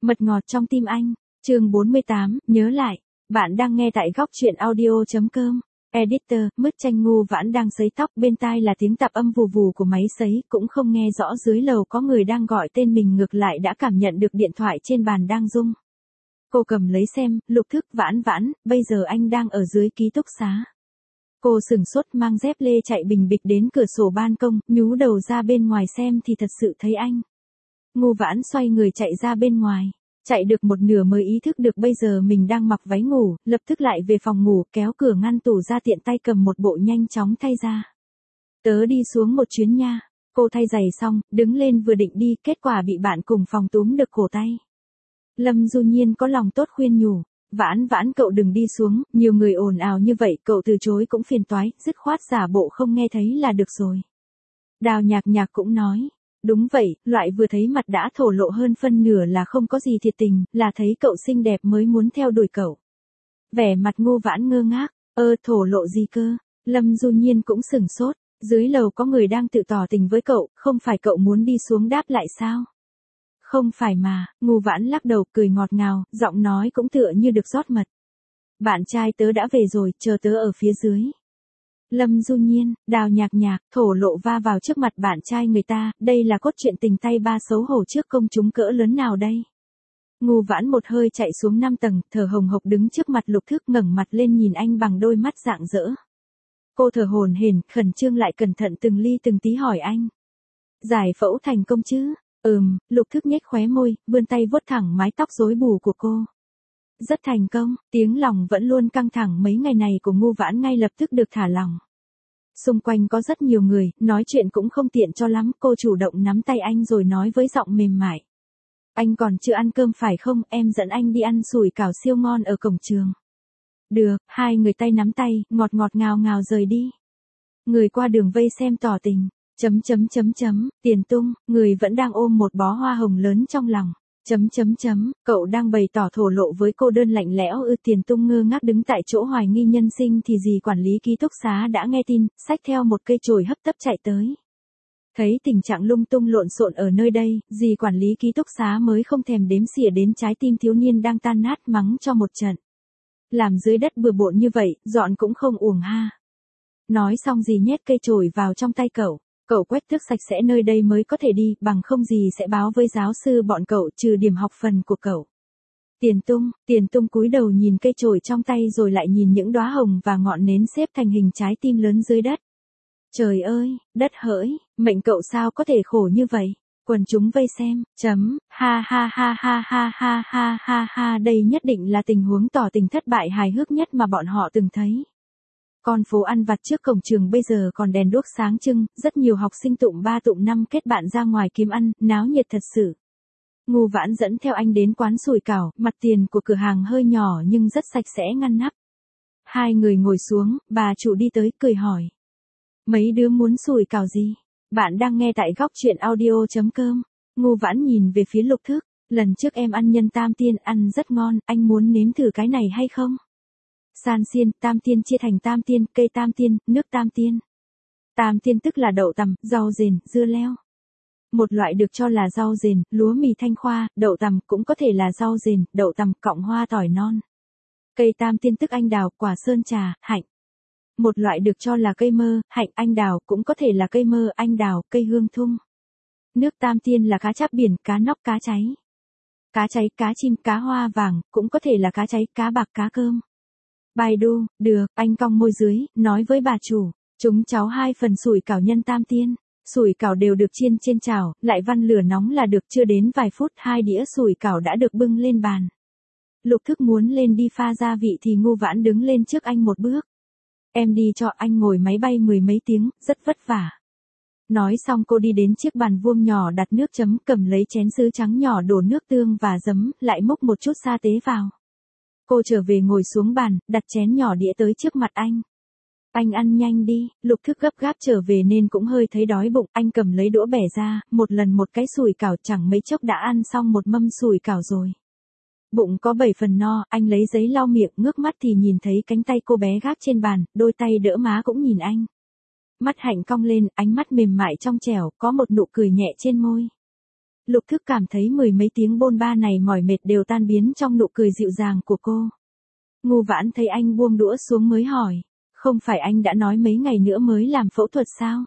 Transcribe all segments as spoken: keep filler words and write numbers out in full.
Mật ngọt trong tim anh, chương bốn mươi tám, nhớ lại, bạn đang nghe tại góc truyện audio.com. Editor, Mứt Chanh. Ngô Vãn đang sấy tóc, bên tai là tiếng tạp âm vù vù của máy sấy, cũng không nghe rõ dưới lầu có người đang gọi tên mình, ngược lại đã cảm nhận được điện thoại trên bàn đang rung. Cô cầm lấy xem, Lục Thức. Vãn Vãn, bây giờ anh đang ở dưới ký túc xá. Cô sừng sốt, mang dép lê chạy bình bịch đến cửa sổ ban công, nhú đầu ra bên ngoài xem thì thật sự thấy anh. Ngô Vãn xoay người chạy ra bên ngoài. Chạy được một nửa mới ý thức được bây giờ mình đang mặc váy ngủ, lập tức lại về phòng ngủ, kéo cửa ngăn tủ ra, tiện tay cầm một bộ nhanh chóng thay ra. Tớ đi xuống một chuyến nha. Cô thay giày xong, đứng lên vừa định đi, kết quả bị bạn cùng phòng túm được cổ tay. Lâm Du Nhiên có lòng tốt khuyên nhủ, Vãn Vãn cậu đừng đi xuống, nhiều người ồn ào như vậy, cậu từ chối cũng phiền toái, dứt khoát giả bộ không nghe thấy là được rồi. Đào Nhạc Nhạc cũng nói. Đúng vậy, loại vừa thấy mặt đã thổ lộ hơn phân nửa là không có gì thiệt tình, là thấy cậu xinh đẹp mới muốn theo đuổi cậu. Vẻ mặt Ngô Vãn ngơ ngác, ơ thổ lộ gì cơ, Lâm Du Nhiên cũng sửng sốt, dưới lầu có người đang tự tỏ tình với cậu, không phải cậu muốn đi xuống đáp lại sao? Không phải mà, Ngô Vãn lắc đầu cười ngọt ngào, giọng nói cũng tựa như được rót mật. Bạn trai tớ đã về rồi, chờ tớ ở phía dưới. Lâm Du Nhiên, Đào Nhạc Nhạc, thổ lộ va vào trước mặt bạn trai người ta, đây là cốt truyện tình tay ba xấu hổ trước công chúng cỡ lớn nào đây? Ngô Vãn một hơi chạy xuống năm tầng, thở hồng hộc đứng trước mặt Lục Thức, ngẩng mặt lên nhìn anh bằng đôi mắt rạng rỡ. Cô thở hổn hển, khẩn trương lại cẩn thận từng ly từng tí hỏi anh. Giải phẫu thành công chứ? Ừm, Lục Thức nhếch khóe môi, vươn tay vuốt thẳng mái tóc rối bù của cô. Rất thành công, tiếng lòng vẫn luôn căng thẳng mấy ngày này của Ngô Vãn ngay lập tức được thả lỏng. Xung quanh có rất nhiều người, nói chuyện cũng không tiện cho lắm, cô chủ động nắm tay anh rồi nói với giọng mềm mại. Anh còn chưa ăn cơm phải không, em dẫn anh đi ăn sủi cảo siêu ngon ở cổng trường. Được, hai người tay nắm tay, ngọt ngọt ngào ngào rời đi. Người qua đường vây xem tỏ tình, chấm chấm chấm chấm, Tiền Tung, người vẫn đang ôm một bó hoa hồng lớn trong lòng. Chấm chấm chấm, cậu đang bày tỏ thổ lộ với cô đơn lạnh lẽo ư? Tiền Tung ngơ ngác đứng tại chỗ hoài nghi nhân sinh thì gì quản lý ký túc xá đã nghe tin, xách theo một cây chổi hấp tấp chạy tới. Thấy tình trạng lung tung lộn xộn ở nơi đây, dì quản lý ký túc xá mới không thèm đếm xỉa đến trái tim thiếu niên đang tan nát, mắng cho một trận. Làm dưới đất bừa bộn như vậy, dọn cũng không uổng ha. Nói xong dì nhét cây chổi vào trong tay cậu. Cậu quét tước sạch sẽ nơi đây mới có thể đi, bằng không gì sẽ báo với giáo sư bọn cậu, trừ điểm học phần của cậu. Tiền Tung, Tiền Tung cúi đầu nhìn cây chổi trong tay rồi lại nhìn những đóa hồng và ngọn nến xếp thành hình trái tim lớn dưới đất. Trời ơi, đất hỡi, mệnh cậu sao có thể khổ như vậy? Quần chúng vây xem, chấm, ha ha ha ha ha ha ha ha ha, đây nhất định là tình huống tỏ tình thất bại hài hước nhất mà bọn họ từng thấy. Con phố ăn vặt trước cổng trường bây giờ còn đèn đuốc sáng trưng, rất nhiều học sinh tụm ba tụm năm kết bạn ra ngoài kiếm ăn, náo nhiệt thật sự. Ngô Vãn dẫn theo anh đến quán sủi cảo, mặt tiền của cửa hàng hơi nhỏ nhưng rất sạch sẽ ngăn nắp. Hai người ngồi xuống, bà chủ đi tới cười hỏi. Mấy đứa muốn sủi cảo gì? Bạn đang nghe tại góc truyện audio.com. Ngô Vãn nhìn về phía Lục Thức, lần trước em ăn nhân tam tiên ăn rất ngon, anh muốn nếm thử cái này hay không? San xiên, tam tiên chia thành tam tiên, cây tam tiên, nước tam tiên. Tam tiên tức là đậu tằm, rau dền, dưa leo. Một loại được cho là rau dền, lúa mì thanh khoa, đậu tằm cũng có thể là rau dền, đậu tằm cộng hoa tỏi non. Cây tam tiên tức anh đào, quả sơn trà, hạnh. Một loại được cho là cây mơ, hạnh, anh đào cũng có thể là cây mơ, anh đào, cây hương thung. Nước tam tiên là cá cháp biển, cá nóc, cá cháy. Cá cháy, cá chim, cá hoa vàng, cũng có thể là cá cháy, cá bạc, cá cơm. Baidu, được, anh cong môi dưới, nói với bà chủ, chúng cháu hai phần sủi cảo nhân tam tiên. Sủi cảo đều được chiên trên chảo, lại văn lửa nóng là được, chưa đến vài phút hai đĩa sủi cảo đã được bưng lên bàn. Lục Thức muốn lên đi pha gia vị thì Ngô Vãn đứng lên trước anh một bước. Em đi cho, anh ngồi máy bay mười mấy tiếng, rất vất vả. Nói xong cô đi đến chiếc bàn vuông nhỏ đặt nước chấm, cầm lấy chén sứ trắng nhỏ đổ nước tương và giấm, lại múc một chút sa tế vào. Cô trở về ngồi xuống bàn, đặt chén nhỏ đĩa tới trước mặt anh. Anh ăn nhanh đi, Lục Thức gấp gáp trở về nên cũng hơi thấy đói bụng, anh cầm lấy đũa bẻ ra, một lần một cái sủi cảo, chẳng mấy chốc đã ăn xong một mâm sủi cảo rồi. Bụng có bảy phần no, anh lấy giấy lau miệng, ngước mắt thì nhìn thấy cánh tay cô bé gác trên bàn, đôi tay đỡ má cũng nhìn anh. Mắt Hạnh cong lên, ánh mắt mềm mại trong trẻo, có một nụ cười nhẹ trên môi. Lục Thức cảm thấy mười mấy tiếng bôn ba này mỏi mệt đều tan biến trong nụ cười dịu dàng của cô. Ngu Vãn thấy anh buông đũa xuống mới hỏi, không phải anh đã nói mấy ngày nữa mới làm phẫu thuật sao?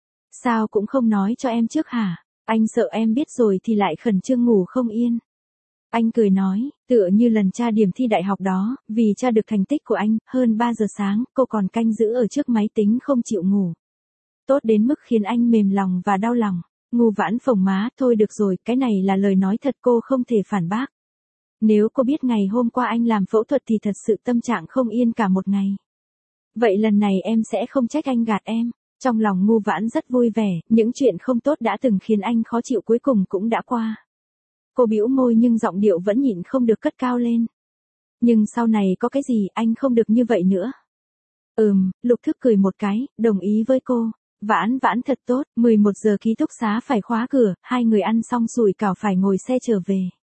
Sao cũng không nói cho em trước hả? Anh sợ em biết rồi thì lại khẩn trương ngủ không yên. Anh cười nói, tựa như lần tra điểm thi đại học đó, vì tra được thành tích của anh, hơn ba giờ sáng, cô còn canh giữ ở trước máy tính không chịu ngủ. Tốt đến mức khiến anh mềm lòng và đau lòng. Ngu Vãn phồng má, thôi được rồi, cái này là lời nói thật cô không thể phản bác. Nếu cô biết ngày hôm qua anh làm phẫu thuật thì thật sự tâm trạng không yên cả một ngày. Vậy lần này em sẽ không trách anh gạt em. Trong lòng Ngu Vãn rất vui vẻ, những chuyện không tốt đã từng khiến anh khó chịu cuối cùng cũng đã qua. Cô bĩu môi nhưng giọng điệu vẫn nhịn không được cất cao lên. Nhưng sau này có cái gì anh không được như vậy nữa. Ừm, Lục Thức cười một cái, đồng ý với cô. Vãn Vãn thật tốt, mười một giờ ký túc xá phải khóa cửa, hai người ăn xong sủi cảo phải ngồi xe trở về.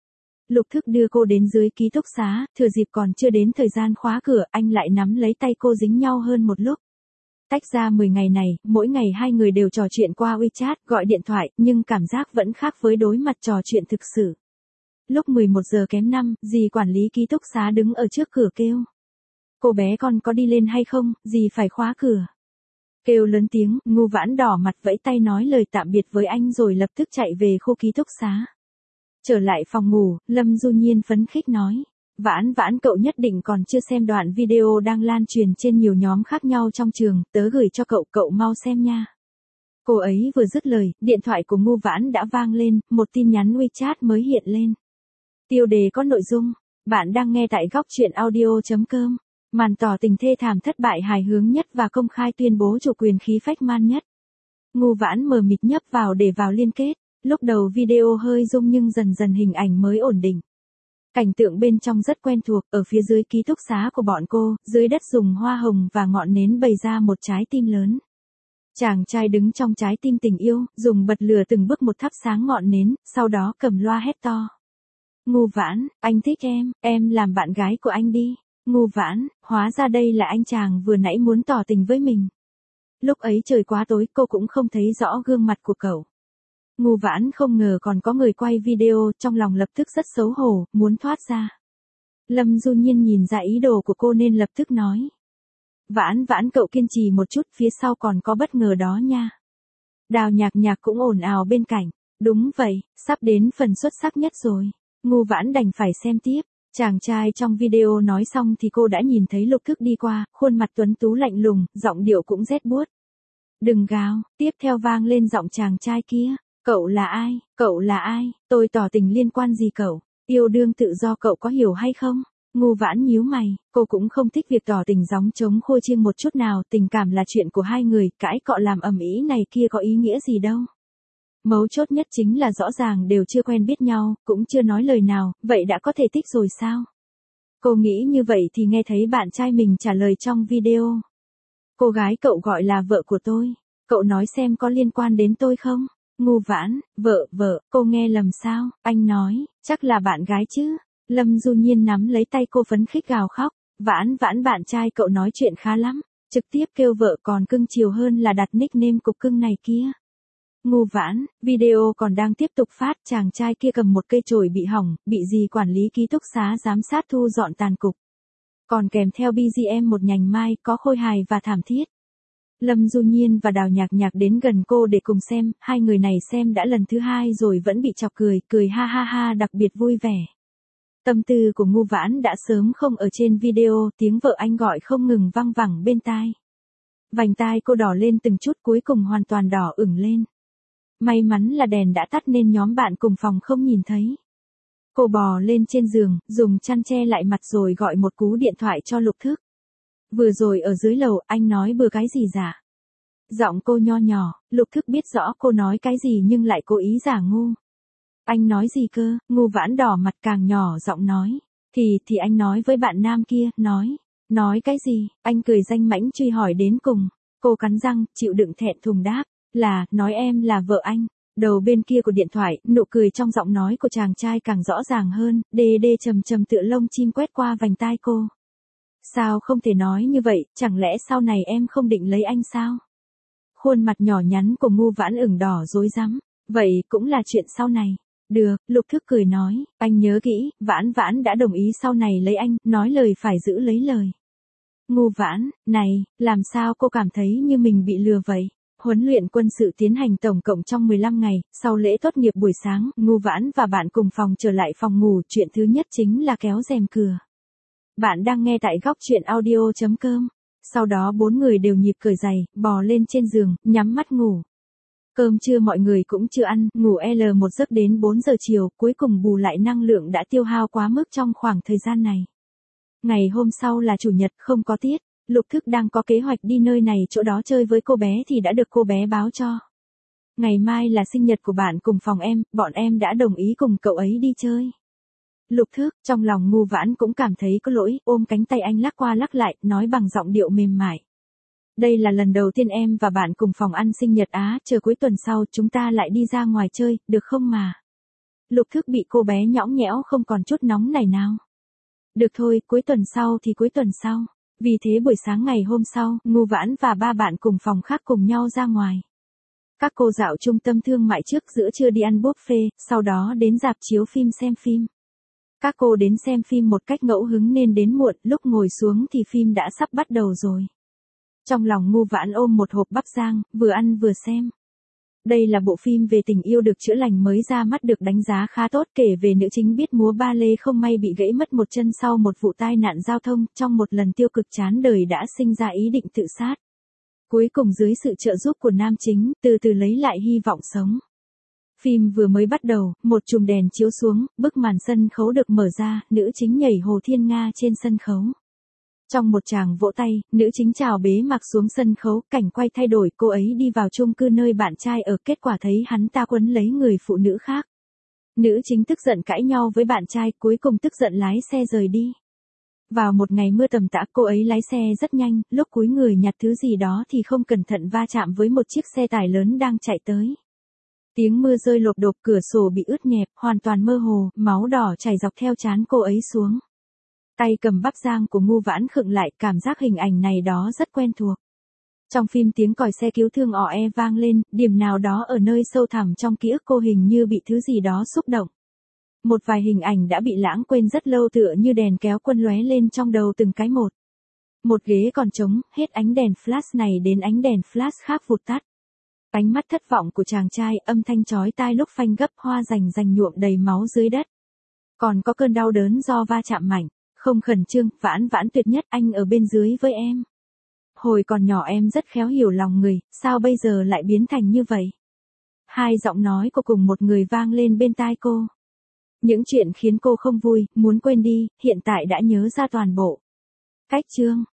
Lục Thức đưa cô đến dưới ký túc xá, thừa dịp còn chưa đến thời gian khóa cửa, anh lại nắm lấy tay cô dính nhau hơn một lúc. Tách ra mười ngày này, mỗi ngày hai người đều trò chuyện qua WeChat, gọi điện thoại, nhưng cảm giác vẫn khác với đối mặt trò chuyện thực sự. Lúc mười một giờ kém năm, dì quản lý ký túc xá đứng ở trước cửa kêu. Cô bé con có đi lên hay không, dì phải khóa cửa. Kêu lớn tiếng, Ngu Vãn đỏ mặt vẫy tay nói lời tạm biệt với anh rồi lập tức chạy về khu ký túc xá. Trở lại phòng ngủ, Lâm Du Nhiên phấn khích nói. Vãn Vãn cậu nhất định còn chưa xem đoạn video đang lan truyền trên nhiều nhóm khác nhau trong trường, tớ gửi cho cậu, cậu mau xem nha. Cô ấy vừa dứt lời, điện thoại của Ngu Vãn đã vang lên, một tin nhắn WeChat mới hiện lên. Tiêu đề có nội dung, bạn đang nghe tại góc truyện audio chấm com. Màn tỏ tình thê thảm thất bại hài hước nhất và công khai tuyên bố chủ quyền khí phách man nhất. Ngu Vãn mờ mịt nhấp vào để vào liên kết, lúc đầu video hơi rung nhưng dần dần hình ảnh mới ổn định. Cảnh tượng bên trong rất quen thuộc, ở phía dưới ký túc xá của bọn cô, dưới đất dùng hoa hồng và ngọn nến bày ra một trái tim lớn. Chàng trai đứng trong trái tim tình yêu, dùng bật lửa từng bước một thắp sáng ngọn nến, sau đó cầm loa hét to. Ngu Vãn, anh thích em, em làm bạn gái của anh đi. Ngu Vãn, hóa ra đây là anh chàng vừa nãy muốn tỏ tình với mình. Lúc ấy trời quá tối cô cũng không thấy rõ gương mặt của cậu. Ngu Vãn không ngờ còn có người quay video, trong lòng lập tức rất xấu hổ, muốn thoát ra. Lâm Du Nhiên nhìn ra ý đồ của cô nên lập tức nói. Vãn Vãn cậu kiên trì một chút, phía sau còn có bất ngờ đó nha. Đào Nhạc Nhạc cũng ồn ào bên cạnh. Đúng vậy, sắp đến phần xuất sắc nhất rồi. Ngu Vãn đành phải xem tiếp. Chàng trai trong video nói xong thì cô đã nhìn thấy Lục Thức đi qua, khuôn mặt tuấn tú lạnh lùng, giọng điệu cũng rét buốt. Đừng gào, tiếp theo vang lên giọng chàng trai kia. Cậu là ai, cậu là ai, tôi tỏ tình liên quan gì cậu, yêu đương tự do cậu có hiểu hay không? Ngu Vãn nhíu mày, cô cũng không thích việc tỏ tình gióng trống khua chiêng một chút nào, tình cảm là chuyện của hai người, cãi cọ làm ầm ĩ này kia có ý nghĩa gì đâu. Mấu chốt nhất chính là rõ ràng đều chưa quen biết nhau, cũng chưa nói lời nào, vậy đã có thể thích rồi sao? Cô nghĩ như vậy thì nghe thấy bạn trai mình trả lời trong video. Cô gái cậu gọi là vợ của tôi, cậu nói xem có liên quan đến tôi không? Ngu Vãn, vợ, vợ, cô nghe lầm sao? Anh nói, chắc là bạn gái chứ. Lâm Du Nhiên nắm lấy tay cô phấn khích gào khóc. Vãn Vãn bạn trai cậu nói chuyện khá lắm, trực tiếp kêu vợ còn cưng chiều hơn là đặt nickname cục cưng này kia. Ngu Vãn, video còn đang tiếp tục phát, chàng trai kia cầm một cây chổi bị hỏng, bị dì quản lý ký túc xá giám sát thu dọn tàn cục. Còn kèm theo bê giê em một nhành mai, có khôi hài và thảm thiết. Lâm Du Nhiên và Đào Nhạc Nhạc đến gần cô để cùng xem, hai người này xem đã lần thứ hai rồi vẫn bị chọc cười, cười ha ha ha đặc biệt vui vẻ. Tâm tư của Ngu Vãn đã sớm không ở trên video, tiếng vợ anh gọi không ngừng văng vẳng bên tai. Vành tai cô đỏ lên từng chút cuối cùng hoàn toàn đỏ ửng lên. May mắn là đèn đã tắt nên nhóm bạn cùng phòng không nhìn thấy. Cô bò lên trên giường, dùng chăn che lại mặt rồi gọi một cú điện thoại cho Lục Thức. Vừa rồi ở dưới lầu, anh nói bừa cái gì dạ? Giọng cô nho nhỏ, Lục Thức biết rõ cô nói cái gì nhưng lại cố ý giả ngu. Anh nói gì cơ? Ngu Vãn đỏ mặt càng nhỏ giọng nói. Thì, thì anh nói với bạn nam kia, nói. Nói cái gì? Anh cười danh mãnh truy hỏi đến cùng. Cô cắn răng, chịu đựng thẹn thùng đáp. Là, nói em là vợ anh. Đầu bên kia của điện thoại, nụ cười trong giọng nói của chàng trai càng rõ ràng hơn, đê đê trầm trầm tựa lông chim quét qua vành tai cô. Sao không thể nói như vậy, chẳng lẽ sau này em không định lấy anh sao? Khuôn mặt nhỏ nhắn của Ngu Vãn ửng đỏ rối rắm, vậy cũng là chuyện sau này. Được, Lục Thức cười nói, anh nhớ kỹ, Vãn Vãn đã đồng ý sau này lấy anh, nói lời phải giữ lấy lời. Ngu Vãn, này, làm sao cô cảm thấy như mình bị lừa vậy? Huấn luyện quân sự tiến hành tổng cộng trong mười lăm ngày, sau lễ tốt nghiệp buổi sáng, Ngu Vãn và bạn cùng phòng trở lại phòng ngủ, chuyện thứ nhất chính là kéo rèm cửa. Bạn đang nghe tại góc chuyện audio chấm com. Sau đó bốn người đều nhịp cởi giày, bò lên trên giường, nhắm mắt ngủ. Cơm trưa mọi người cũng chưa ăn, ngủ L một giấc đến bốn giờ chiều, cuối cùng bù lại năng lượng đã tiêu hao quá mức trong khoảng thời gian này. Ngày hôm sau là chủ nhật, không có tiết. Lục Thức đang có kế hoạch đi nơi này chỗ đó chơi với cô bé thì đã được cô bé báo cho. Ngày mai là sinh nhật của bạn cùng phòng em, bọn em đã đồng ý cùng cậu ấy đi chơi. Lục Thức, trong lòng Ngu Vãn cũng cảm thấy có lỗi, ôm cánh tay anh lắc qua lắc lại, nói bằng giọng điệu mềm mại. Đây là lần đầu tiên em và bạn cùng phòng ăn sinh nhật á, chờ cuối tuần sau chúng ta lại đi ra ngoài chơi, được không mà? Lục Thức bị cô bé nhõng nhẽo không còn chút nóng nảy nào. Được thôi, cuối tuần sau thì cuối tuần sau. Vì thế buổi sáng ngày hôm sau, Ngu Vãn và ba bạn cùng phòng khác cùng nhau ra ngoài. Các cô dạo trung tâm thương mại trước, giữa trưa đi ăn buffet, sau đó đến rạp chiếu phim xem phim. Các cô đến xem phim một cách ngẫu hứng nên đến muộn, lúc ngồi xuống thì phim đã sắp bắt đầu rồi. Trong lòng Ngu Vãn ôm một hộp bắp rang, vừa ăn vừa xem. Đây là bộ phim về tình yêu được chữa lành mới ra mắt được đánh giá khá tốt, kể về nữ chính biết múa ba lê không may bị gãy mất một chân sau một vụ tai nạn giao thông, trong một lần tiêu cực chán đời đã sinh ra ý định tự sát. Cuối cùng dưới sự trợ giúp của nam chính, từ từ lấy lại hy vọng sống. Phim vừa mới bắt đầu, một chùm đèn chiếu xuống, bức màn sân khấu được mở ra, nữ chính nhảy Hồ Thiên Nga trên sân khấu. Trong một tràng vỗ tay, nữ chính chào bế mạc xuống sân khấu, cảnh quay thay đổi, cô ấy đi vào chung cư nơi bạn trai ở, kết quả thấy hắn ta quấn lấy người phụ nữ khác. Nữ chính tức giận cãi nhau với bạn trai, cuối cùng tức giận lái xe rời đi. Vào một ngày mưa tầm tã, cô ấy lái xe rất nhanh, lúc cúi người nhặt thứ gì đó thì không cẩn thận va chạm với một chiếc xe tải lớn đang chạy tới. Tiếng mưa rơi lộp độp, cửa sổ bị ướt nhẹp, hoàn toàn mơ hồ, máu đỏ chảy dọc theo trán cô ấy xuống. Tay cầm bắp rang của Ngu Vãn khựng lại, cảm giác hình ảnh này đó rất quen thuộc. Trong phim tiếng còi xe cứu thương ò e vang lên, điểm nào đó ở nơi sâu thẳm trong ký ức cô hình như bị thứ gì đó xúc động. Một vài hình ảnh đã bị lãng quên rất lâu tựa như đèn kéo quân lóe lên trong đầu từng cái một. Một ghế còn trống, hết ánh đèn flash này đến ánh đèn flash khác vụt tắt. Ánh mắt thất vọng của chàng trai, âm thanh chói tai lúc phanh gấp, hoa rành rành nhuộm đầy máu dưới đất. Còn có cơn đau đớn do va chạm mạnh. Không khẩn trương, Vãn Vãn tuyệt nhất, anh ở bên dưới với em. Hồi còn nhỏ em rất khéo hiểu lòng người, sao bây giờ lại biến thành như vậy? Hai giọng nói của cùng một người vang lên bên tai cô. Những chuyện khiến cô không vui, muốn quên đi, hiện tại đã nhớ ra toàn bộ. Cách chương